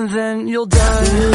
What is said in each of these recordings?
and then you'll die.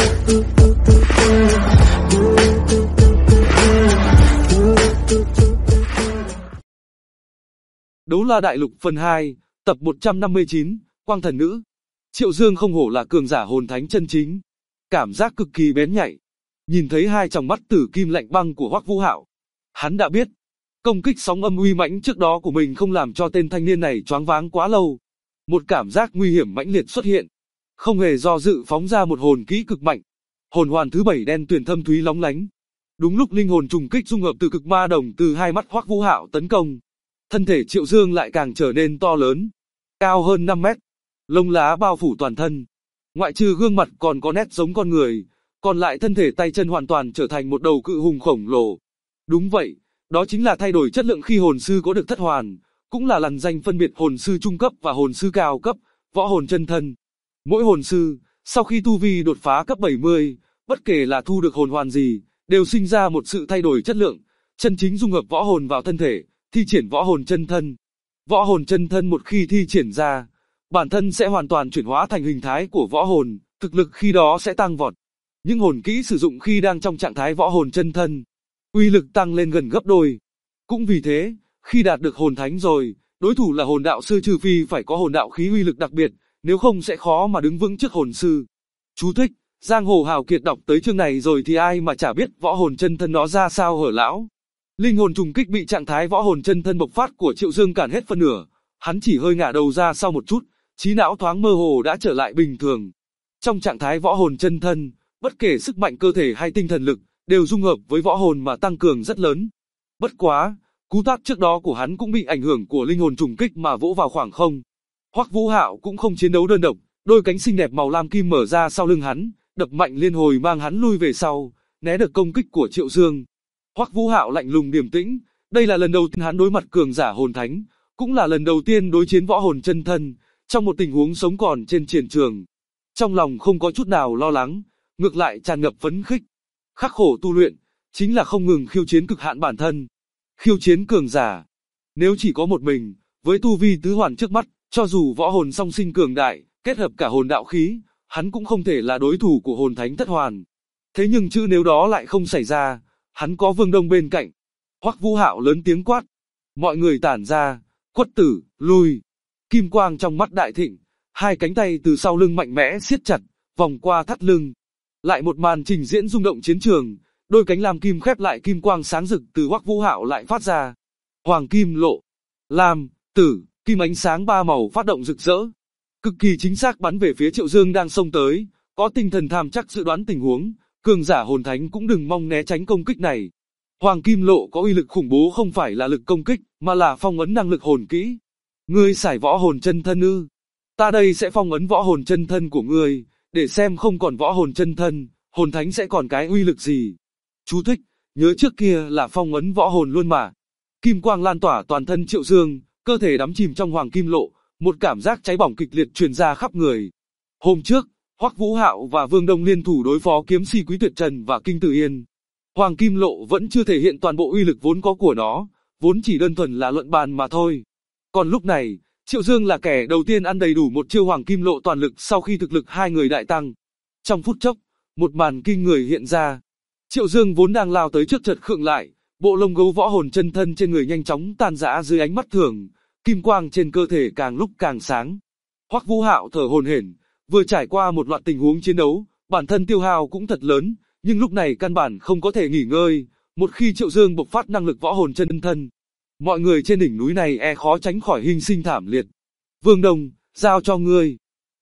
Đấu La Đại Lục phần 2, tập 159, Quang Thần Nữ. Triệu Dương không hổ là cường giả hồn thánh chân chính, cảm giác cực kỳ bén nhạy. Nhìn thấy hai tròng mắt tử kim lạnh băng của Hoắc Vũ Hạo, hắn đã biết, công kích sóng âm uy mãnh trước đó của mình không làm cho tên thanh niên này choáng váng quá lâu. Một cảm giác nguy hiểm mãnh liệt xuất hiện, không hề do dự phóng ra một hồn kỹ cực mạnh. Hồn hoàn thứ 7 đen tuyền thâm thúy lóng lánh. Đúng lúc linh hồn trùng kích dung hợp từ cực ma đồng từ hai mắt Hoắc Vũ Hạo tấn công, thân thể Triệu Dương lại càng trở nên to lớn, cao hơn 5 mét, lông lá bao phủ toàn thân. Ngoại trừ gương mặt còn có nét giống con người, còn lại thân thể tay chân hoàn toàn trở thành một đầu cự hùng khổng lồ. Đúng vậy, đó chính là thay đổi chất lượng khi hồn sư có được thất hoàn, cũng là lằn danh phân biệt hồn sư trung cấp và hồn sư cao cấp, võ hồn chân thân. Mỗi hồn sư, sau khi tu vi đột phá cấp 70, bất kể là thu được hồn hoàn gì, đều sinh ra một sự thay đổi chất lượng, chân chính dung hợp võ hồn vào thân thể, thi triển võ hồn chân thân. Võ hồn chân thân một khi thi triển ra, bản thân sẽ hoàn toàn chuyển hóa thành hình thái của võ hồn, thực lực khi đó sẽ tăng vọt. Những hồn kỹ sử dụng khi đang trong trạng thái võ hồn chân thân, uy lực tăng lên gần gấp đôi. Cũng vì thế, khi đạt được hồn thánh rồi, đối thủ là hồn đạo sư trừ phi phải có hồn đạo khí uy lực đặc biệt, nếu không sẽ khó mà đứng vững trước hồn sư. Chú thích: Giang Hồ hào kiệt đọc tới chương này rồi thì ai mà chả biết võ hồn chân thân nó ra sao hở lão. Linh hồn trùng kích bị trạng thái võ hồn chân thân bộc phát của Triệu Dương cản hết phân nửa, hắn chỉ hơi ngả đầu ra sau một chút, trí não thoáng mơ hồ đã trở lại bình thường. Trong trạng thái võ hồn chân thân, bất kể sức mạnh cơ thể hay tinh thần lực, đều dung hợp với võ hồn mà tăng cường rất lớn. Bất quá, cú tát trước đó của hắn cũng bị ảnh hưởng của linh hồn trùng kích mà vỗ vào khoảng không. Hoắc Vũ Hạo cũng không chiến đấu đơn độc, đôi cánh xinh đẹp màu lam kim mở ra sau lưng hắn, đập mạnh liên hồi mang hắn lui về sau, né được công kích của Triệu Dương. Hoắc Vũ Hạo lạnh lùng điềm tĩnh, đây là lần đầu tiên hắn đối mặt cường giả hồn thánh, cũng là lần đầu tiên đối chiến võ hồn chân thân, trong một tình huống sống còn trên chiến trường. Trong lòng không có chút nào lo lắng, ngược lại tràn ngập phấn khích. Khắc khổ tu luyện, chính là không ngừng khiêu chiến cực hạn bản thân, khiêu chiến cường giả. Nếu chỉ có một mình, với tu vi tứ hoàn trước mắt, cho dù võ hồn song sinh cường đại, kết hợp cả hồn đạo khí, hắn cũng không thể là đối thủ của hồn thánh thất hoàn. Thế nhưng chữ nếu đó lại không xảy ra, hắn có Vương Đông bên cạnh. Hoắc Vũ Hạo lớn tiếng quát, mọi người tản ra, quất tử, lui. Kim quang trong mắt đại thịnh, hai cánh tay từ sau lưng mạnh mẽ siết chặt, vòng qua thắt lưng. Lại một màn trình diễn rung động chiến trường, đôi cánh lam kim khép lại, kim quang sáng rực từ Hoắc Vũ Hạo lại phát ra. Hoàng kim lộ, lam, tử, kim ánh sáng ba màu phát động rực rỡ, cực kỳ chính xác bắn về phía Triệu Dương đang xông tới. Có tinh thần tham chắc dự đoán tình huống, cường giả hồn thánh cũng đừng mong né tránh công kích này. Hoàng kim lộ có uy lực khủng bố, không phải là lực công kích, mà là phong ấn năng lực hồn kỹ. Ngươi xài võ hồn chân thân ư? Ta đây sẽ phong ấn võ hồn chân thân của ngươi, để xem không còn võ hồn chân thân, hồn thánh sẽ còn cái uy lực gì. Chú thích: nhớ trước kia là phong ấn võ hồn luôn mà. Kim quang lan tỏa toàn thân Triệu Dương, cơ thể đắm chìm trong hoàng kim lộ, một cảm giác cháy bỏng kịch liệt truyền ra khắp người. Hôm trước, Hoắc Vũ Hạo và Vương Đông liên thủ đối phó kiếm si Quý Tuyệt Trần và Kinh Tử Yên. Hoàng kim lộ vẫn chưa thể hiện toàn bộ uy lực vốn có của nó, vốn chỉ đơn thuần là luận bàn mà thôi. Còn lúc này, Triệu Dương là kẻ đầu tiên ăn đầy đủ một chiêu hoàng kim lộ toàn lực sau khi thực lực hai người đại tăng. Trong phút chốc, một màn kinh người hiện ra. Triệu Dương vốn đang lao tới trước chợt khựng lại, bộ lông gấu võ hồn chân thân trên người nhanh chóng tan rã dưới ánh mắt thường, kim quang trên cơ thể càng lúc càng sáng. Hoắc Vũ Hạo thở hổn hển, vừa trải qua một loạt tình huống chiến đấu, bản thân tiêu hao cũng thật lớn, nhưng lúc này căn bản không có thể nghỉ ngơi. Một khi Triệu Dương bộc phát năng lực võ hồn chân thân, mọi người trên đỉnh núi này khó tránh khỏi hy sinh thảm liệt. Vương Đông, giao cho ngươi.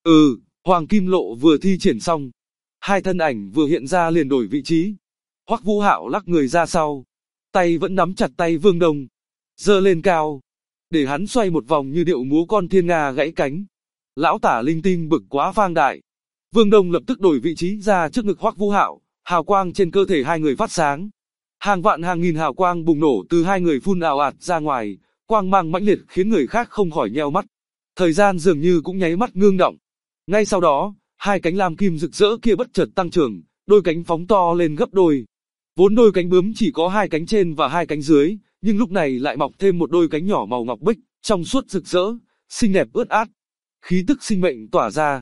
Hoàng kim lộ vừa thi triển xong, hai thân ảnh vừa hiện ra liền đổi vị trí. Hoắc Vũ Hạo lắc người ra sau, tay vẫn nắm chặt tay Vương Đông, giơ lên cao, để hắn xoay một vòng như điệu múa con thiên nga gãy cánh. Lão tả linh tinh bực quá phang đại. Vương Đông lập tức đổi vị trí ra trước ngực Hoắc Vũ Hạo, hào quang trên cơ thể hai người phát sáng. Hàng vạn hàng nghìn hào quang bùng nổ từ hai người phun ào ạt ra ngoài, quang mang mãnh liệt khiến người khác không khỏi nheo mắt. Thời gian dường như cũng nháy mắt ngưng động. Ngay sau đó, hai cánh lam kim rực rỡ kia bất chợt tăng trưởng, đôi cánh phóng to lên gấp đôi. Vốn đôi cánh bướm chỉ có hai cánh trên và hai cánh dưới, nhưng lúc này lại mọc thêm một đôi cánh nhỏ màu ngọc bích, trong suốt rực rỡ, xinh đẹp ướt át. Khí tức sinh mệnh tỏa ra.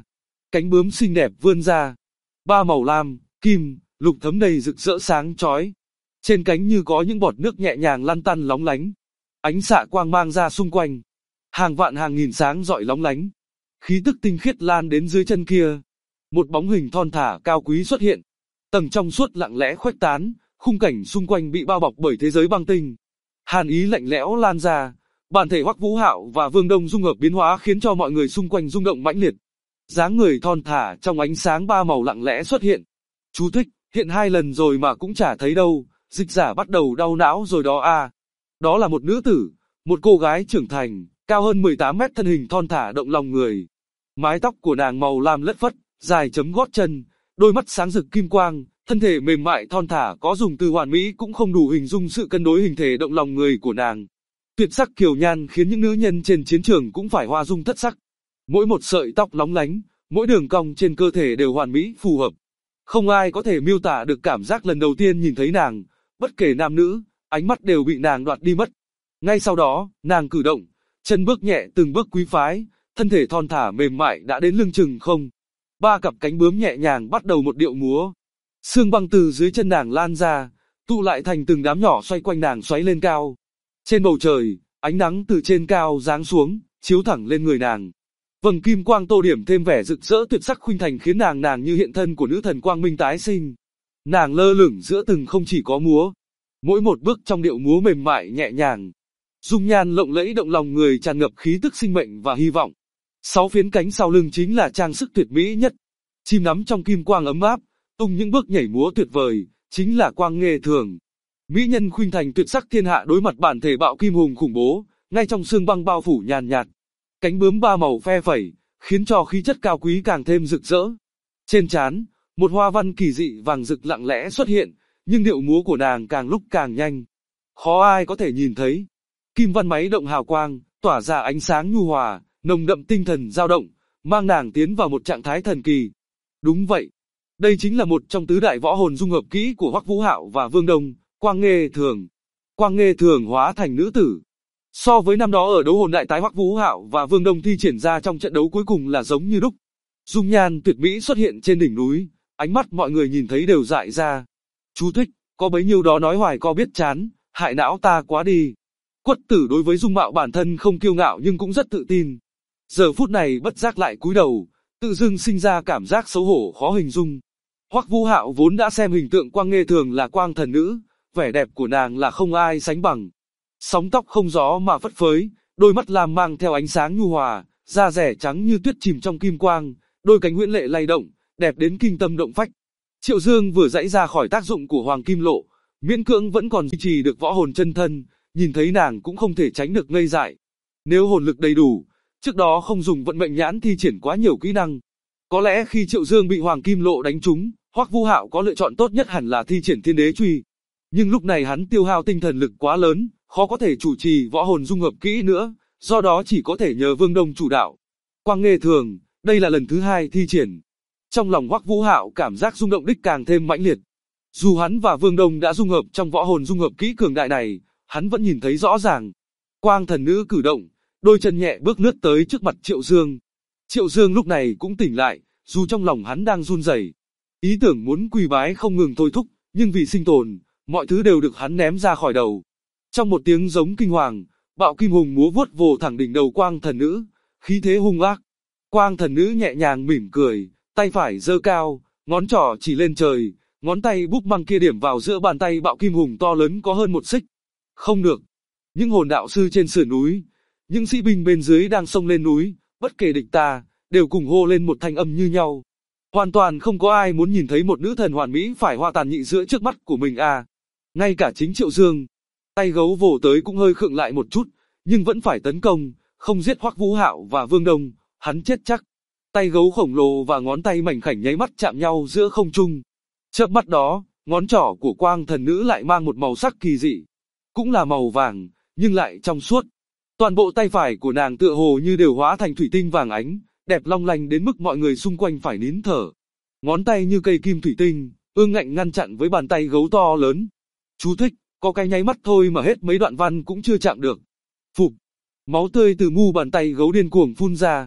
Cánh bướm xinh đẹp vươn ra. Ba màu lam, kim, lục thấm đầy rực rỡ sáng chói. Trên cánh như có những bọt nước nhẹ nhàng lăn tăn lóng lánh. Ánh xạ quang mang ra xung quanh. Hàng vạn hàng nghìn sáng rọi lóng lánh. Khí tức tinh khiết lan đến dưới chân kia. Một bóng hình thon thả cao quý xuất hiện. Tầng trong suốt lặng lẽ khuếch tán, khung cảnh xung quanh bị bao bọc bởi thế giới băng tinh. Hàn ý lạnh lẽo lan ra, bản thể Hoắc Vũ Hạo và Vương Đông dung hợp biến hóa khiến cho mọi người xung quanh rung động mãnh liệt. Dáng người thon thả trong ánh sáng ba màu lặng lẽ xuất hiện. Chú thích, hiện 2 lần rồi mà cũng chả thấy đâu, dịch giả bắt đầu đau não rồi đó à. Đó là một nữ tử, một cô gái trưởng thành, cao hơn 18 mét, thân hình thon thả động lòng người. Mái tóc của nàng màu lam lất phất, dài chấm gót chân, đôi mắt sáng rực kim quang, thân thể mềm mại thon thả có dùng từ hoàn mỹ cũng không đủ hình dung sự cân đối hình thể động lòng người của nàng. Tuyệt sắc kiều nhan khiến những nữ nhân trên chiến trường cũng phải hoa dung thất sắc. Mỗi một sợi tóc lóng lánh, mỗi đường cong trên cơ thể đều hoàn mỹ phù hợp. Không ai có thể miêu tả được cảm giác lần đầu tiên nhìn thấy nàng, bất kể nam nữ, ánh mắt đều bị nàng đoạt đi mất. Ngay sau đó, nàng cử động, chân bước nhẹ từng bước quý phái, thân thể thon thả mềm mại đã đến lưng chừng không. Ba cặp cánh bướm nhẹ nhàng bắt đầu một điệu múa. Sương băng từ dưới chân nàng lan ra, tụ lại thành từng đám nhỏ xoay quanh nàng xoáy lên cao. Trên bầu trời, ánh nắng từ trên cao giáng xuống, chiếu thẳng lên người nàng. Vầng kim quang tô điểm thêm vẻ rực rỡ tuyệt sắc khuynh thành khiến nàng như hiện thân của nữ thần quang minh tái sinh. Nàng lơ lửng giữa từng không chỉ có múa, mỗi một bước trong điệu múa mềm mại nhẹ nhàng. Dung nhan lộng lẫy động lòng người tràn ngập khí tức sinh mệnh và hy vọng. 6 phiến cánh sau lưng chính là trang sức tuyệt mỹ nhất. Chim nắm trong kim quang ấm áp, tung những bước nhảy múa tuyệt vời, chính là Quang Nghê Thường. Mỹ nhân khuynh thành tuyệt sắc thiên hạ đối mặt bản thể bạo kim hùng khủng bố, ngay trong sương băng bao phủ nhàn nhạt. Cánh bướm ba màu phe phẩy, khiến cho khí chất cao quý càng thêm rực rỡ. Trên trán, một hoa văn kỳ dị vàng rực lặng lẽ xuất hiện, nhưng điệu múa của nàng càng lúc càng nhanh. Khó ai có thể nhìn thấy. Kim văn máy động hào quang, tỏa ra ánh sáng nhu hòa, nồng đậm tinh thần dao động, mang nàng tiến vào một trạng thái thần kỳ. Đúng vậy. Đây chính là một trong tứ đại võ hồn dung hợp kỹ của Hoắc Vũ Hạo và Vương Đông, Quang Nghê Thường. Quang Nghê Thường hóa thành nữ tử. So với năm đó ở đấu hồn đại tái, Hoắc Vũ Hạo và Vương Đông thi triển ra trong trận đấu cuối cùng là giống như đúc. Dung nhan tuyệt mỹ xuất hiện trên đỉnh núi, ánh mắt mọi người nhìn thấy đều dại ra. Chú thích, có bấy nhiêu đó nói hoài co biết chán, hại não ta quá đi. Quất Tử đối với dung mạo bản thân không kiêu ngạo nhưng cũng rất tự tin. Giờ phút này bất giác lại cúi đầu, tự dưng sinh ra cảm giác xấu hổ khó hình dung. Hoắc Vũ Hạo vốn đã xem hình tượng Quang Nghê Thường là quang thần nữ, vẻ đẹp của nàng là không ai sánh bằng. Sóng tóc không gió mà phất phới, đôi mắt lam mang theo ánh sáng nhu hòa, da rẻ trắng như tuyết chìm trong kim quang, đôi cánh huyễn lệ lay động, đẹp đến kinh tâm động phách. Triệu Dương vừa giãy ra khỏi tác dụng của Hoàng Kim Lộ, miễn cưỡng vẫn còn duy trì được võ hồn chân thân, nhìn thấy nàng cũng không thể tránh được ngây dại. Nếu hồn lực đầy đủ, trước đó không dùng vận mệnh nhãn thi triển quá nhiều kỹ năng. Có lẽ khi Triệu Dương bị Hoàng Kim Lộ đánh trúng, Hoắc Vũ Hạo có lựa chọn tốt nhất hẳn là thi triển Thiên Đế Truy. Nhưng lúc này hắn tiêu hao tinh thần lực quá lớn, khó có thể chủ trì võ hồn dung hợp kỹ nữa, do đó chỉ có thể nhờ Vương Đông chủ đạo. Quang Nghê Thường, đây là lần thứ 2 thi triển. Trong lòng Hoắc Vũ Hạo cảm giác rung động đích càng thêm mãnh liệt. Dù hắn và Vương Đông đã dung hợp trong võ hồn dung hợp kỹ cường đại này, hắn vẫn nhìn thấy rõ ràng. Quang thần nữ cử động, đôi chân nhẹ bước lướt tới trước mặt Triệu Dương. Triệu Dương lúc này cũng tỉnh lại, dù trong lòng hắn đang run rẩy. Ý tưởng muốn quỳ bái không ngừng thôi thúc, nhưng vì sinh tồn, mọi thứ đều được hắn ném ra khỏi đầu. Trong một tiếng giống kinh hoàng, bạo kim hùng múa vuốt vồ thẳng đỉnh đầu Quang thần nữ, khí thế hung ác. Quang thần nữ nhẹ nhàng mỉm cười, tay phải giơ cao, ngón trỏ chỉ lên trời, ngón tay búp măng kia điểm vào giữa bàn tay bạo kim hùng to lớn có hơn 1 xích. Không được. Những hồn đạo sư trên sườn núi, những sĩ binh bên dưới đang xông lên núi, bất kể địch ta, đều cùng hô lên một thanh âm như nhau. Hoàn toàn không có ai muốn nhìn thấy một nữ thần hoàn mỹ phải hoa tàn nhị giữa trước mắt của mình à. Ngay cả chính Triệu Dương, tay gấu vồ tới cũng hơi khựng lại một chút, nhưng vẫn phải tấn công, không giết Hoắc Vũ Hạo và Vương Đông, hắn chết chắc. Tay gấu khổng lồ và ngón tay mảnh khảnh nháy mắt chạm nhau giữa không trung. Chớp mắt đó, ngón trỏ của Quang thần nữ lại mang một màu sắc kỳ dị, cũng là màu vàng, nhưng lại trong suốt. Toàn bộ tay phải của nàng tựa hồ như đều hóa thành thủy tinh vàng ánh, đẹp long lanh đến mức mọi người xung quanh phải nín thở. Ngón tay như cây kim thủy tinh, ương ngạnh ngăn chặn với bàn tay gấu to lớn. Chú thích, có cái nháy mắt thôi mà hết mấy đoạn văn cũng chưa chạm được. Phụp, máu tươi từ mu bàn tay gấu điên cuồng phun ra,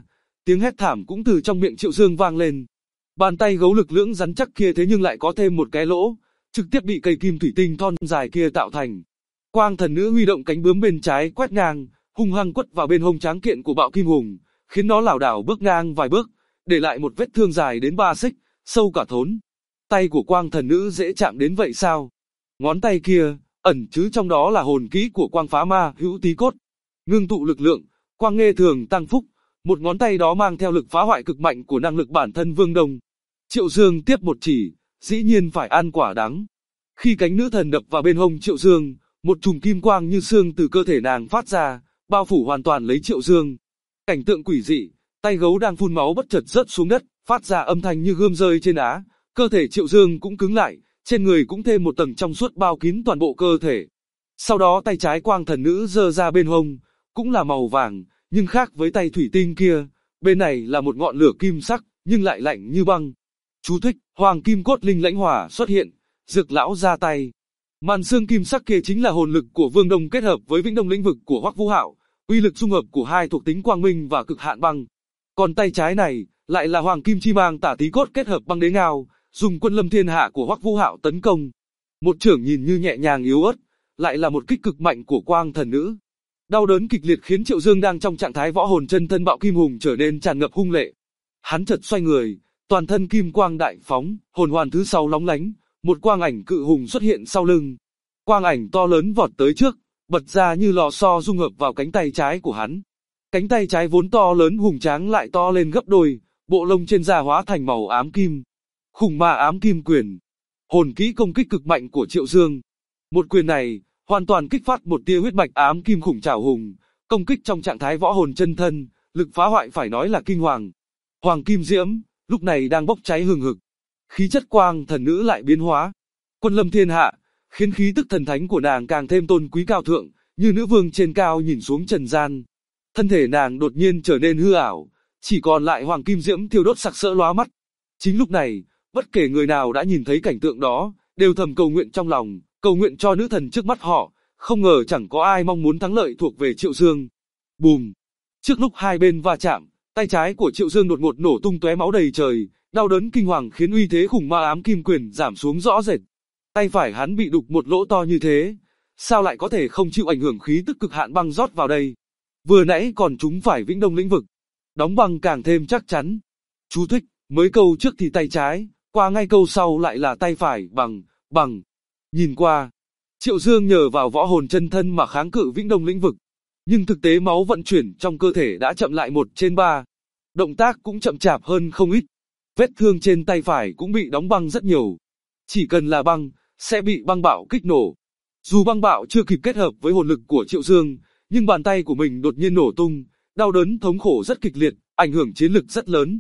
Tiếng hét thảm cũng từ trong miệng Triệu Dương vang lên. Bàn tay gấu lực lưỡng rắn chắc kia thế nhưng lại có thêm một cái lỗ, trực tiếp bị cây kim thủy tinh thon dài kia tạo thành. Quang thần nữ huy động cánh bướm bên trái quét ngang, hung hăng quất vào bên hông tráng kiện của Bạo Kim Hùng, khiến nó lảo đảo bước ngang vài bước, để lại một vết thương dài đến 3 xích, sâu cả thốn. Tay của Quang thần nữ dễ chạm đến vậy sao? Ngón tay kia, ẩn chứa trong đó là hồn kỹ của Quang Phá Ma Hữu Tí Cốt. Ngưng tụ lực lượng, Quang Nghê Thường tăng phúc, một ngón tay đó mang theo lực phá hoại cực mạnh của năng lực bản thân Vương Đông. Triệu Dương tiếp một chỉ, dĩ nhiên phải ăn quả đắng. Khi cánh nữ thần đập vào bên hông Triệu Dương, một chùm kim quang như xương từ cơ thể nàng phát ra, bao phủ hoàn toàn lấy Triệu Dương. Cảnh tượng quỷ dị, tay gấu đang phun máu bất chợt rớt xuống đất, phát ra âm thanh như gươm rơi trên đá. Cơ thể Triệu Dương cũng cứng lại, trên người cũng thêm một tầng trong suốt bao kín toàn bộ cơ thể. Sau đó tay trái Quang thần nữ giơ ra bên hông, cũng là màu vàng, nhưng khác với tay thủy tinh kia, bên này là một ngọn lửa kim sắc, nhưng lại lạnh như băng. Chú thích: Hoàng kim cốt linh lãnh hỏa xuất hiện, Dược lão ra tay. Màn xương kim sắc kia chính là hồn lực của Vương Đông kết hợp với Vĩnh Đông lĩnh vực của Hoắc Vũ Hạo, uy lực dung hợp của hai thuộc tính quang minh và cực hạn băng. Còn tay trái này lại là Hoàng kim chi mang tả tí cốt kết hợp băng đế ngao, dùng Quân Lâm Thiên Hạ của Hoắc Vũ Hạo tấn công. Một chưởng nhìn như nhẹ nhàng yếu ớt, lại là một kích cực mạnh của Quang thần nữ. Đau đớn kịch liệt khiến Triệu Dương đang trong trạng thái võ hồn chân thân Bạo Kim Hùng trở nên tràn ngập hung lệ. Hắn chợt xoay người, toàn thân kim quang đại phóng, hồn hoàn thứ 6 lóng lánh, một quang ảnh cự hùng xuất hiện sau lưng. Quang ảnh to lớn vọt tới trước, bật ra như lò xo dung hợp vào cánh tay trái của hắn. Cánh tay trái vốn to lớn hùng tráng lại to lên gấp đôi, bộ lông trên da hóa thành màu ám kim. Khủng ma ám kim quyền, hồn kỹ công kích cực mạnh của Triệu Dương. Một quyền này hoàn toàn kích phát một tia huyết mạch ám kim khủng trảo hùng, công kích trong trạng thái võ hồn chân thân, lực phá hoại phải nói là kinh hoàng. Hoàng kim diễm lúc này đang bốc cháy hừng hực, khí chất Quang thần nữ lại biến hóa. Quân Lâm Thiên Hạ khiến khí tức thần thánh của nàng càng thêm tôn quý cao thượng, như nữ vương trên cao nhìn xuống trần gian. Thân thể nàng đột nhiên trở nên hư ảo, chỉ còn lại hoàng kim diễm thiêu đốt sặc sỡ lóa mắt. Chính lúc này, bất kể người nào đã nhìn thấy cảnh tượng đó, đều thầm cầu nguyện trong lòng, cầu nguyện cho nữ thần trước mắt họ. Không ngờ chẳng có ai mong muốn thắng lợi thuộc về Triệu Dương. Bùm! Trước lúc hai bên va chạm, tay trái của Triệu Dương đột ngột nổ tung tóe máu đầy trời, đau đớn kinh hoàng khiến uy thế khủng ma ám kim quyền giảm xuống rõ rệt. Tay phải hắn bị đục một lỗ to như thế, sao lại có thể không chịu ảnh hưởng khí tức cực hạn băng rót vào đây? Vừa nãy còn trúng phải Vĩnh Đông lĩnh vực, đóng băng càng thêm chắc chắn. Chú thích: mới câu trước thì tay trái, qua ngay câu sau lại là tay phải bằng. Nhìn qua, Triệu Dương nhờ vào võ hồn chân thân mà kháng cự Vĩnh Đông lĩnh vực, nhưng thực tế máu vận chuyển trong cơ thể đã chậm lại 1/3. Động tác cũng chậm chạp hơn không ít. Vết thương trên tay phải cũng bị đóng băng rất nhiều. Chỉ cần là băng, sẽ bị băng bạo kích nổ. Dù băng bạo chưa kịp kết hợp với hồn lực của Triệu Dương, nhưng bàn tay của mình đột nhiên nổ tung, đau đớn thống khổ rất kịch liệt, ảnh hưởng chiến lực rất lớn.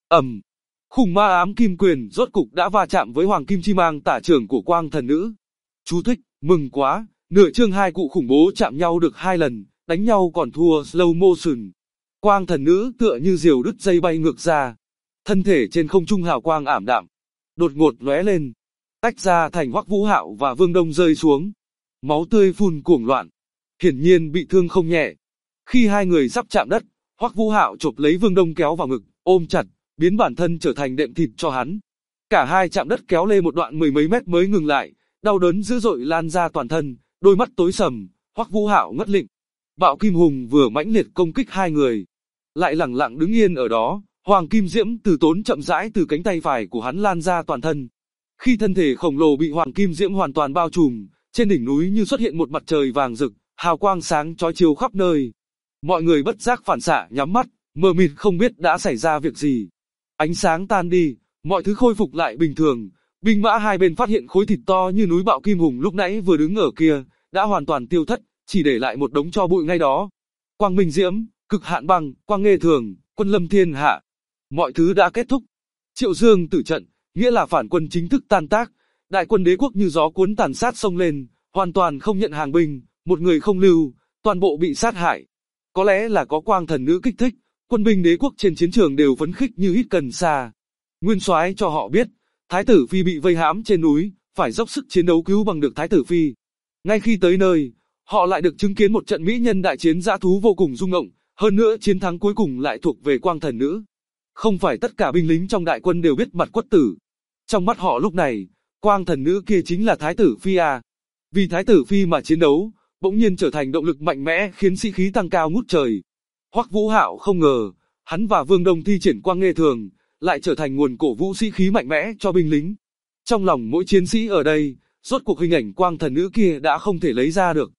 Khủng ma ám kim quyền rốt cục đã va chạm với hoàng kim chi mang tả trưởng của Quang thần nữ. Chú thích: mừng quá, nửa chương hai cụ khủng bố chạm nhau được 2 lần, đánh nhau còn thua slow motion. Quang thần nữ tựa như diều đứt dây bay ngược ra, thân thể trên không trung hào quang ảm đạm, đột ngột lóe lên, tách ra thành Hoắc Vũ Hạo và Vương Đông rơi xuống. Máu tươi phun cuồng loạn, hiển nhiên bị thương không nhẹ. Khi hai người sắp chạm đất, Hoắc Vũ Hạo chộp lấy Vương Đông kéo vào ngực, ôm chặt, biến bản thân trở thành đệm thịt cho hắn. Cả hai chạm đất kéo lê một đoạn 10 mấy mét mới ngừng lại, đau đớn dữ dội lan ra toàn thân, đôi mắt tối sầm, Hoắc Vũ Hạo ngất lịm. Bạo Kim Hùng vừa mãnh liệt công kích hai người, lại lẳng lặng đứng yên ở đó, hoàng kim diễm từ tốn chậm rãi từ cánh tay phải của hắn lan ra toàn thân. Khi thân thể khổng lồ bị hoàng kim diễm hoàn toàn bao trùm, trên đỉnh núi như xuất hiện một mặt trời vàng rực, hào quang sáng chói chiếu khắp nơi. Mọi người bất giác phản xạ nhắm mắt, mờ mịt không biết đã xảy ra việc gì. Ánh sáng tan đi, mọi thứ khôi phục lại bình thường. Binh mã hai bên phát hiện khối thịt to như núi Bạo Kim Hùng lúc nãy vừa đứng ở kia, đã hoàn toàn tiêu thất, chỉ để lại một đống tro bụi ngay đó. Quang Minh Diễm, Cực Hạn Băng, Quang Nghê Thường, Quân Lâm Thiên Hạ. Mọi thứ đã kết thúc. Triệu Dương tử trận, nghĩa là phản quân chính thức tan tác. Đại quân đế quốc như gió cuốn tàn sát xông lên, hoàn toàn không nhận hàng binh, một người không lưu, toàn bộ bị sát hại. Có lẽ là có Quang thần nữ kích thích, quân binh đế quốc trên chiến trường đều phấn khích như hít cần sa. Nguyên soái cho họ biết, Thái tử Phi bị vây hãm trên núi, phải dốc sức chiến đấu cứu bằng được Thái tử Phi. Ngay khi tới nơi, họ lại được chứng kiến một trận mỹ nhân đại chiến dã thú vô cùng rung động, hơn nữa chiến thắng cuối cùng lại thuộc về Quang Thần Nữ. Không phải tất cả binh lính trong đại quân đều biết mặt Quất Tử. Trong mắt họ lúc này, Quang Thần Nữ kia chính là Thái tử Phi à. Vì Thái tử Phi mà chiến đấu, bỗng nhiên trở thành động lực mạnh mẽ khiến sĩ khí tăng cao ngút trời. Hoắc Vũ Hạo không ngờ, hắn và Vương Đông thi triển Quang Nghê Thường, lại trở thành nguồn cổ vũ sĩ khí mạnh mẽ cho binh lính. Trong lòng mỗi chiến sĩ ở đây, rốt cuộc hình ảnh Quang Thần Nữ kia đã không thể lấy ra được.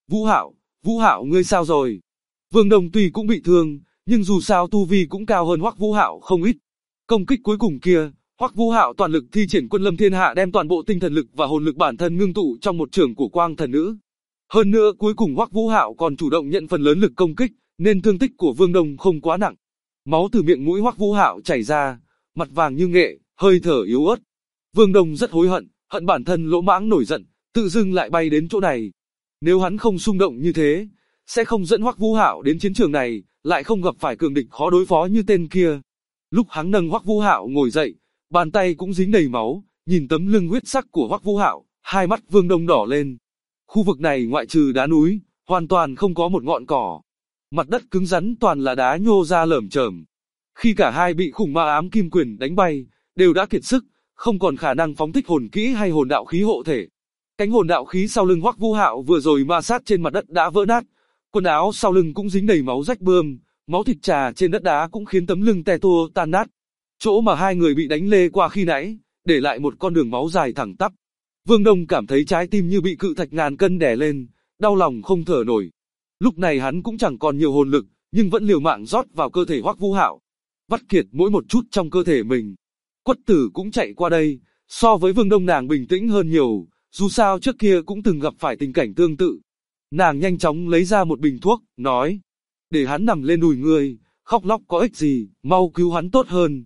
Vũ Hạo ngươi sao rồi? Vương Đông tuy cũng bị thương, nhưng dù sao tu vi cũng cao hơn Hoắc Vũ Hạo không ít. Công kích cuối cùng kia, Hoắc Vũ Hạo toàn lực thi triển Quân Lâm Thiên Hạ đem toàn bộ tinh thần lực và hồn lực bản thân ngưng tụ trong một chưởng của Quang Thần Nữ. Hơn nữa cuối cùng Hoắc Vũ Hạo còn chủ động nhận phần lớn lực công kích, nên thương tích của Vương Đông không quá nặng. Máu từ miệng mũi Hoắc Vũ Hạo chảy ra, mặt vàng như nghệ, hơi thở yếu ớt. Vương Đông rất hối hận bản thân lỗ mãng nổi giận, tự dưng lại bay đến chỗ này. Nếu hắn không xung động như thế, sẽ không dẫn Hoắc Vũ Hạo đến chiến trường này, lại không gặp phải cường địch khó đối phó như tên kia. Lúc hắn nâng Hoắc Vũ Hạo ngồi dậy, bàn tay cũng dính đầy máu, nhìn tấm lưng huyết sắc của Hoắc Vũ Hạo, hai mắt Vương Đông đỏ lên. Khu vực này ngoại trừ đá núi, hoàn toàn không có một ngọn cỏ. Mặt đất cứng rắn toàn là đá nhô ra lởm chởm. Khi cả hai bị khủng ma ám kim quyền đánh bay, đều đã kiệt sức, không còn khả năng phóng thích hồn kỹ hay hồn đạo khí hộ thể. Cánh hồn đạo khí sau lưng Hoắc Vũ Hạo vừa rồi ma sát trên mặt đất đã vỡ nát, quần áo sau lưng cũng dính đầy máu rách bươm, máu thịt trà trên đất đá cũng khiến tấm lưng te tua tan nát. Chỗ mà hai người bị đánh lê qua khi nãy, để lại một con đường máu dài thẳng tắp. Vương Đông cảm thấy trái tim như bị cự thạch ngàn cân đè lên, đau lòng không thở nổi. Lúc này hắn cũng chẳng còn nhiều hồn lực, nhưng vẫn liều mạng rót vào cơ thể Hoắc Vũ Hạo, vắt kiệt mỗi một chút trong cơ thể mình. Quất Tử cũng chạy qua đây, so với Vương Đông nàng bình tĩnh hơn nhiều, dù sao trước kia cũng từng gặp phải tình cảnh tương tự. Nàng nhanh chóng lấy ra một bình thuốc, nói, để hắn nằm lên đùi ngươi, khóc lóc có ích gì, mau cứu hắn tốt hơn.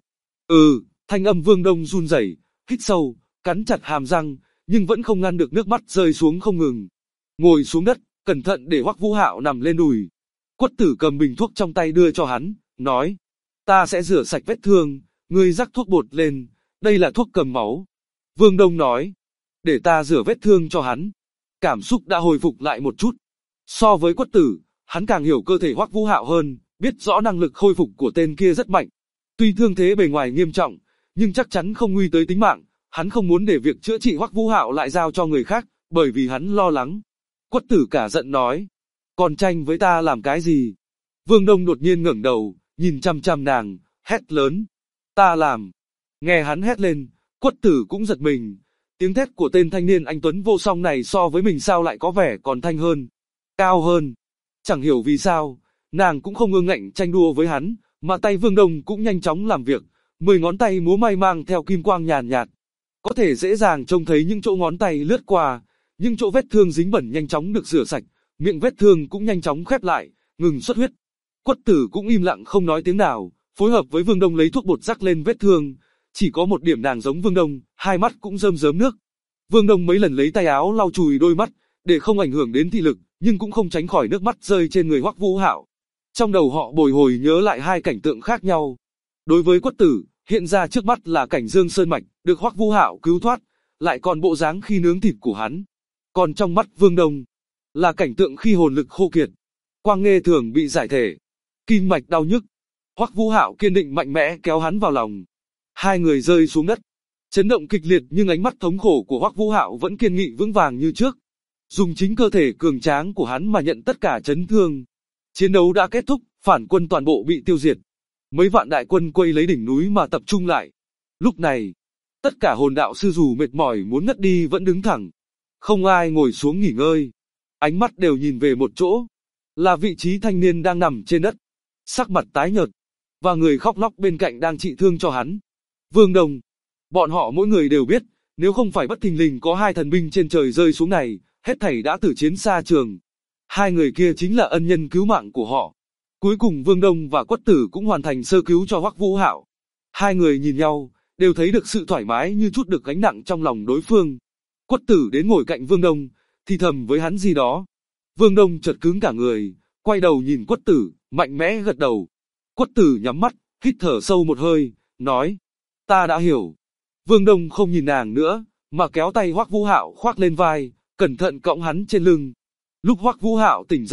Thanh âm Vương Đông run rẩy, hít sâu, cắn chặt hàm răng, nhưng vẫn không ngăn được nước mắt rơi xuống không ngừng. Ngồi xuống đất, cẩn thận để Hoắc Vũ Hạo nằm lên đùi. Quất Tử cầm bình thuốc trong tay đưa cho hắn, nói, ta sẽ rửa sạch vết thương, ngươi rắc thuốc bột lên, đây là thuốc cầm máu. Vương Đông nói, để ta rửa vết thương cho hắn. Cảm xúc đã hồi phục lại một chút. So với Quất Tử, hắn càng hiểu cơ thể Hoắc Vũ Hạo hơn, biết rõ năng lực khôi phục của tên kia rất mạnh. Tuy thương thế bề ngoài nghiêm trọng, nhưng chắc chắn không nguy tới tính mạng. Hắn không muốn để việc chữa trị Hoắc Vũ Hạo lại giao cho người khác, bởi vì hắn lo lắng. Quất Tử cả giận nói, còn tranh với ta làm cái gì? Vương Đông đột nhiên ngẩng đầu, nhìn chăm chăm nàng, hét lớn, ta làm. Nghe hắn hét lên, Quất Tử cũng giật mình. Tiếng thét của tên thanh niên anh tuấn vô song này so với mình sao lại có vẻ còn thanh hơn, cao hơn. Chẳng hiểu vì sao, nàng cũng không ương ngạnh tranh đua với hắn, mà tay Vương Đông cũng nhanh chóng làm việc, 10 ngón tay múa may mang theo kim quang nhàn nhạt. Có thể dễ dàng trông thấy những chỗ ngón tay lướt qua, những chỗ vết thương dính bẩn nhanh chóng được rửa sạch, miệng vết thương cũng nhanh chóng khép lại, ngừng xuất huyết. Quất Tử cũng im lặng không nói tiếng nào, phối hợp với Vương Đông lấy thuốc bột rắc lên vết thương. Chỉ có một điểm nàng giống Vương Đông, hai mắt cũng rơm rớm nước. Vương Đông mấy lần lấy tay áo lau chùi đôi mắt, để không ảnh hưởng đến thị lực, nhưng cũng không tránh khỏi nước mắt rơi trên người Hoắc Vũ Hạo. Trong đầu họ bồi hồi nhớ lại hai cảnh tượng khác nhau. Đối với Quất Tử, hiện ra trước mắt là cảnh Dương Sơn Mạch, được Hoắc Vũ Hạo cứu thoát, lại còn bộ dáng khi nướng thịt của hắn. Còn trong mắt Vương Đông, là cảnh tượng khi hồn lực khô kiệt, Quang Nghê Thường bị giải thể, kim mạch đau nhức. Hoắc Vũ Hạo kiên định mạnh mẽ kéo hắn vào lòng. Hai người rơi xuống đất, chấn động kịch liệt nhưng ánh mắt thống khổ của Hoắc Vũ Hạo vẫn kiên nghị vững vàng như trước. Dùng chính cơ thể cường tráng của hắn mà nhận tất cả chấn thương. Chiến đấu đã kết thúc, phản quân toàn bộ bị tiêu diệt. Mấy vạn đại quân quay lấy đỉnh núi mà tập trung lại. Lúc này, tất cả hồn đạo sư dù mệt mỏi muốn ngất đi vẫn đứng thẳng. Không ai ngồi xuống nghỉ ngơi. Ánh mắt đều nhìn về một chỗ. Là vị trí thanh niên đang nằm trên đất. Sắc mặt tái nhợt. Và người khóc lóc bên cạnh đang trị thương cho hắn. Vương Đông. Bọn họ mỗi người đều biết, nếu không phải bất thình lình có hai thần binh trên trời rơi xuống này, hết thảy đã tử chiến xa trường. Hai người kia chính là ân nhân cứu mạng của họ. Cuối cùng Vương Đông và Quất Tử cũng hoàn thành sơ cứu cho Hoắc Vũ Hạo. Hai người nhìn nhau, đều thấy được sự thoải mái như chút được gánh nặng trong lòng đối phương. Quất Tử đến ngồi cạnh Vương Đông, thì thầm với hắn gì đó. Vương Đông chợt cứng cả người, quay đầu nhìn Quất Tử, mạnh mẽ gật đầu. Quất Tử nhắm mắt, hít thở sâu một hơi, nói, ta đã hiểu. Vương Đông không nhìn nàng nữa, mà kéo tay Hoắc Vũ Hạo khoác lên vai, cẩn thận cõng hắn trên lưng. Lúc Hoắc Vũ Hạo tỉnh dậy,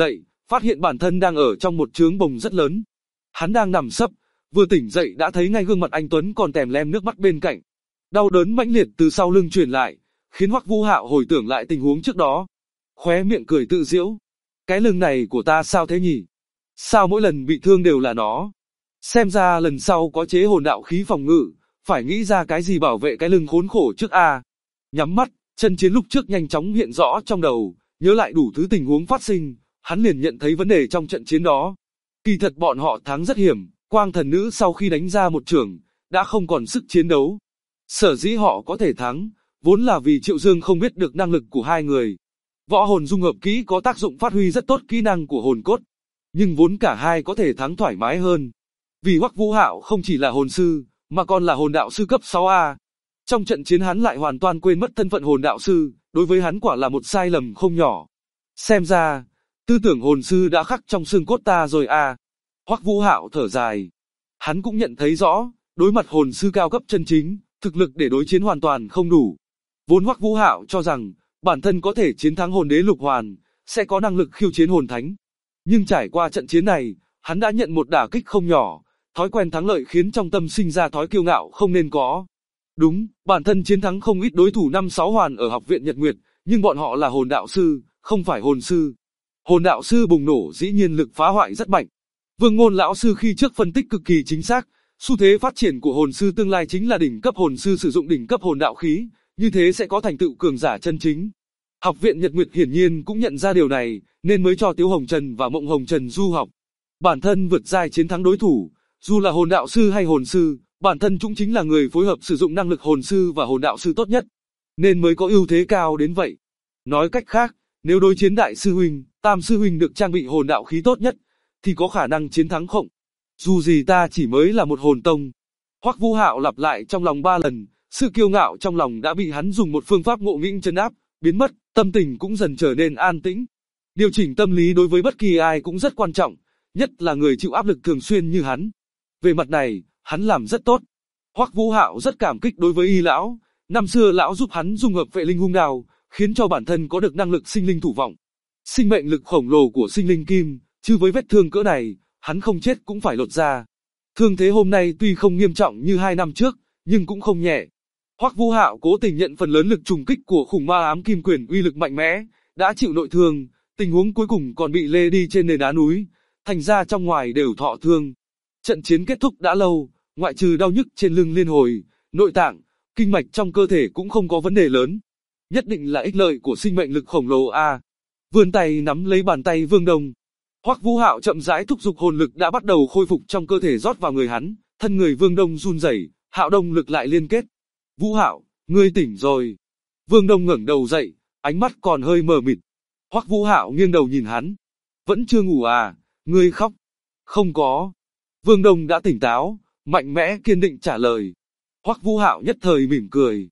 phát hiện bản thân đang ở trong một trướng bồng rất lớn. Hắn đang nằm sấp, vừa tỉnh dậy đã thấy ngay gương mặt anh Tuấn còn tèm lem nước mắt bên cạnh. Đau đớn mãnh liệt từ sau lưng truyền lại, khiến Hoắc Vũ Hạo hồi tưởng lại tình huống trước đó. Khóe miệng cười tự giễu. Cái lưng này của ta sao thế nhỉ? Sao mỗi lần bị thương đều là nó? Xem ra lần sau có chế hồn đạo khí phòng ngự, phải nghĩ ra cái gì bảo vệ cái lưng khốn khổ trước a. Nhắm mắt, chân chiến lúc trước nhanh chóng hiện rõ trong đầu, nhớ lại đủ thứ tình huống phát sinh, hắn liền nhận thấy vấn đề trong trận chiến đó. Kỳ thật bọn họ thắng rất hiểm, Quang Thần Nữ sau khi đánh ra một chưởng, đã không còn sức chiến đấu. Sở dĩ họ có thể thắng, vốn là vì Triệu Dương không biết được năng lực của hai người. Võ hồn dung hợp kỹ có tác dụng phát huy rất tốt kỹ năng của hồn cốt, nhưng vốn cả hai có thể thắng thoải mái hơn. Vì Hoắc Vũ Hạo không chỉ là hồn sư, mà còn là hồn đạo sư cấp 6A. Trong trận chiến hắn lại hoàn toàn quên mất thân phận hồn đạo sư, đối với hắn quả là một sai lầm không nhỏ. Xem ra, tư tưởng hồn sư đã khắc trong xương cốt ta rồi à. Hoắc Vũ Hạo thở dài. Hắn cũng nhận thấy rõ, đối mặt hồn sư cao cấp chân chính, thực lực để đối chiến hoàn toàn không đủ. Vốn Hoắc Vũ Hạo cho rằng, bản thân có thể chiến thắng hồn đế lục hoàn, sẽ có năng lực khiêu chiến hồn thánh. Nhưng trải qua trận chiến này, hắn đã nhận một đả kích không nhỏ, thói quen thắng lợi khiến trong tâm sinh ra thói kiêu ngạo không nên có. Đúng, bản thân chiến thắng không ít đối thủ 5-6 hoàn ở học viện Nhật Nguyệt, nhưng bọn họ là hồn đạo sư, không phải hồn sư. Hồn đạo sư bùng nổ dĩ nhiên lực phá hoại rất mạnh. Vương Ngôn lão sư khi trước phân tích cực kỳ chính xác, xu thế phát triển của hồn sư tương lai chính là đỉnh cấp hồn sư sử dụng đỉnh cấp hồn đạo khí, như thế sẽ có thành tựu cường giả chân chính. Học viện Nhật Nguyệt hiển nhiên cũng nhận ra điều này, nên mới cho Tiếu Hồng Trần và Mộng Hồng Trần du học. Bản thân vượt giai chiến thắng đối thủ, dù là hồn đạo sư hay hồn sư, bản thân cũng chính là người phối hợp sử dụng năng lực hồn sư và hồn đạo sư tốt nhất, nên mới có ưu thế cao đến vậy. Nói cách khác, nếu đối chiến đại sư huynh, tam sư huynh được trang bị hồn đạo khí tốt nhất, thì có khả năng chiến thắng không? Dù gì ta chỉ mới là một hồn tông. Hoắc Vũ Hạo lặp lại trong lòng 3 lần, sự kiêu ngạo trong lòng đã bị hắn dùng một phương pháp ngộ nghĩnh trấn áp, biến mất, tâm tình cũng dần trở nên an tĩnh. Điều chỉnh tâm lý đối với bất kỳ ai cũng rất quan trọng, nhất là người chịu áp lực thường xuyên như hắn. Về mặt này, hắn làm rất tốt. Hoắc Vũ Hạo rất cảm kích đối với Y lão, năm xưa lão giúp hắn dung hợp Vệ Linh Hung Đao, khiến cho bản thân có được năng lực sinh linh thủ vọng. Sinh mệnh lực khổng lồ của sinh linh kim, chứ với vết thương cỡ này, hắn không chết cũng phải lột ra. Thương thế hôm nay tuy không nghiêm trọng như 2 năm trước, nhưng cũng không nhẹ. Hoắc Vũ Hạo cố tình nhận phần lớn lực trùng kích của khủng ma ám kim quyền uy lực mạnh mẽ, đã chịu nội thương, tình huống cuối cùng còn bị lê đi trên nền đá núi, thành ra trong ngoài đều thọ thương. Trận chiến kết thúc đã lâu, ngoại trừ đau nhức trên lưng liên hồi, nội tạng, kinh mạch trong cơ thể cũng không có vấn đề lớn. Nhất định là ích lợi của sinh mệnh lực khổng lồ a. Vươn tay nắm lấy bàn tay Vương Đông. Hoắc Vũ Hạo chậm rãi thúc giục hồn lực đã bắt đầu khôi phục trong cơ thể rót vào người hắn, thân người Vương Đông run rẩy, Hạo Đông lực lại liên kết. Vũ Hạo, ngươi tỉnh rồi. Vương Đông ngẩng đầu dậy, ánh mắt còn hơi mờ mịt. Hoắc Vũ Hạo nghiêng đầu nhìn hắn. Vẫn chưa ngủ à, ngươi khóc. Không có. Vương Đông đã tỉnh táo, mạnh mẽ kiên định trả lời. Hoắc Vũ Hạo nhất thời mỉm cười.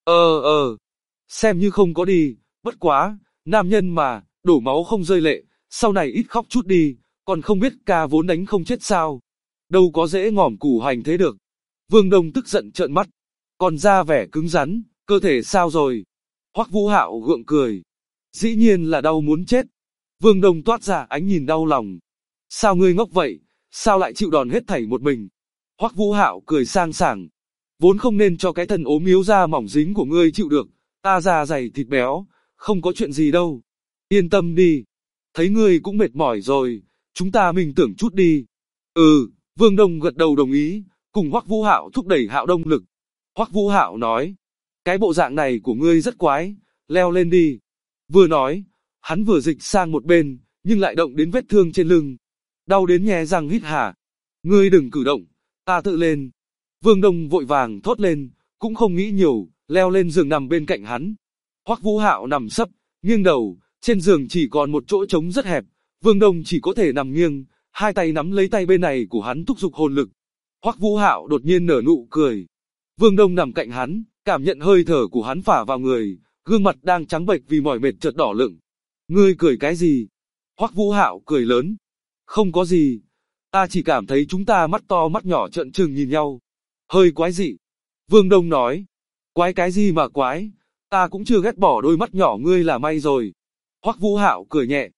Xem như không có đi, bất quá, nam nhân mà, đổ máu không rơi lệ, sau này ít khóc chút đi, còn không biết ca vốn đánh không chết sao. Đâu có dễ ngỏm củ hành thế được. Vương Đông tức giận trợn mắt, còn ra vẻ cứng rắn, cơ thể sao rồi? Hoắc Vũ Hạo gượng cười. Dĩ nhiên là đau muốn chết. Vương Đông toát ra ánh nhìn đau lòng. Sao ngươi ngốc vậy, sao lại chịu đòn hết thảy một mình? Hoắc Vũ Hạo cười sang sảng. Vốn không nên cho cái thân ốm yếu da mỏng dính của ngươi chịu được, ta da dày thịt béo, không có chuyện gì đâu. Yên tâm đi. Thấy ngươi cũng mệt mỏi rồi, chúng ta mình tưởng chút đi. Vương Đông gật đầu đồng ý, cùng Hoắc Vũ Hạo thúc đẩy Hạo Đông lực. Hoắc Vũ Hạo nói, cái bộ dạng này của ngươi rất quái, leo lên đi. Vừa nói, hắn vừa dịch sang một bên, nhưng lại động đến vết thương trên lưng. Đau đến nhè răng hít hà. Ngươi đừng cử động, ta tự lên. Vương Đông vội vàng thốt lên, cũng không nghĩ nhiều, leo lên giường nằm bên cạnh hắn. Hoắc Vũ Hạo nằm sấp, nghiêng đầu, trên giường chỉ còn một chỗ trống rất hẹp, Vương Đông chỉ có thể nằm nghiêng, hai tay nắm lấy tay bên này của hắn thúc giục hồn lực. Hoắc Vũ Hạo đột nhiên nở nụ cười. Vương Đông nằm cạnh hắn, cảm nhận hơi thở của hắn phả vào người, gương mặt đang trắng bệch vì mỏi mệt chợt đỏ lựng. Ngươi cười cái gì? Hoắc Vũ Hạo cười lớn. Không có gì, ta chỉ cảm thấy chúng ta mắt to mắt nhỏ trợn trừng nhìn nhau. Hơi quái dị. Vương Đông nói. Quái cái gì mà quái, ta cũng chưa ghét bỏ đôi mắt nhỏ ngươi là may rồi. Hoắc Vũ Hạo cười nhẹ.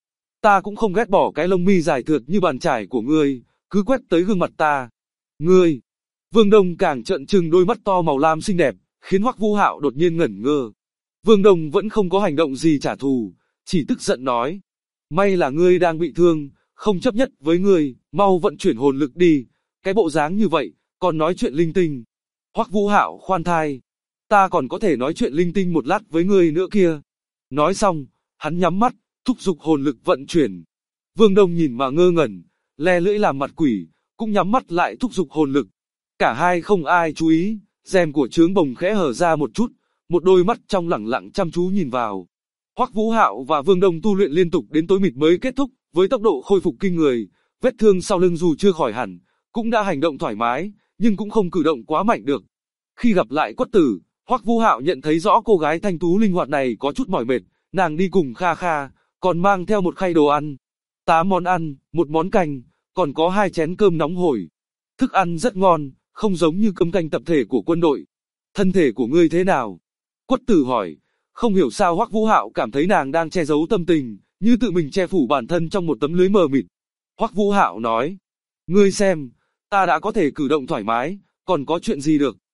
Ta cũng không ghét bỏ cái lông mi dài thượt như bàn chải của ngươi, cứ quét tới gương mặt ta. Ngươi! Vương Đông càng trợn trừng đôi mắt to màu lam xinh đẹp, khiến Hoắc Vũ Hạo đột nhiên ngẩn ngơ. Vương Đông vẫn không có hành động gì trả thù, chỉ tức giận nói. May là ngươi đang bị thương, không chấp nhất với ngươi, mau vận chuyển hồn lực đi, cái bộ dáng như vậy, còn nói chuyện linh tinh. Hoắc Vũ Hạo khoan thai. Ta còn có thể nói chuyện linh tinh một lát với ngươi nữa kia. Nói xong, hắn nhắm mắt, thúc giục hồn lực vận chuyển. Vương Đông nhìn mà ngơ ngẩn, le lưỡi làm mặt quỷ, cũng nhắm mắt lại thúc giục hồn lực. Cả hai không ai chú ý, rèm của trướng bồng khẽ hở ra một chút, một đôi mắt trong lẳng lặng chăm chú nhìn vào. Hoắc Vũ Hạo và Vương Đông tu luyện liên tục đến tối mịt mới kết thúc, với tốc độ khôi phục kinh người, vết thương sau lưng dù chưa khỏi hẳn, cũng đã hành động thoải mái, nhưng cũng không cử động quá mạnh được. Khi gặp lại Quất Tử, Hoắc Vũ Hạo nhận thấy rõ cô gái thanh tú linh hoạt này có chút mỏi mệt, nàng đi cùng Kha Kha, còn mang theo một khay đồ ăn, 8 món ăn, một món canh, còn có 2 chén cơm nóng hổi. Thức ăn rất ngon, không giống như cơm canh tập thể của quân đội. Thân thể của ngươi thế nào? Quất Tử hỏi. Không hiểu sao Hoắc Vũ Hạo cảm thấy nàng đang che giấu tâm tình, như tự mình che phủ bản thân trong một tấm lưới mờ mịt. Hoắc Vũ Hạo nói, ngươi xem, ta đã có thể cử động thoải mái, còn có chuyện gì được.